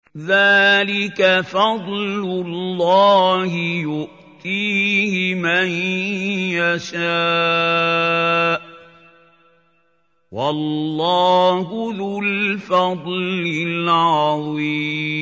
ذَٰلِكَ فَضْلُ اللَّهِ يُؤْتِيهِ مَن يَشَاءُ ۚ وَاللَّهُ ذُو الْفَضْلِ الْعَظِيمِ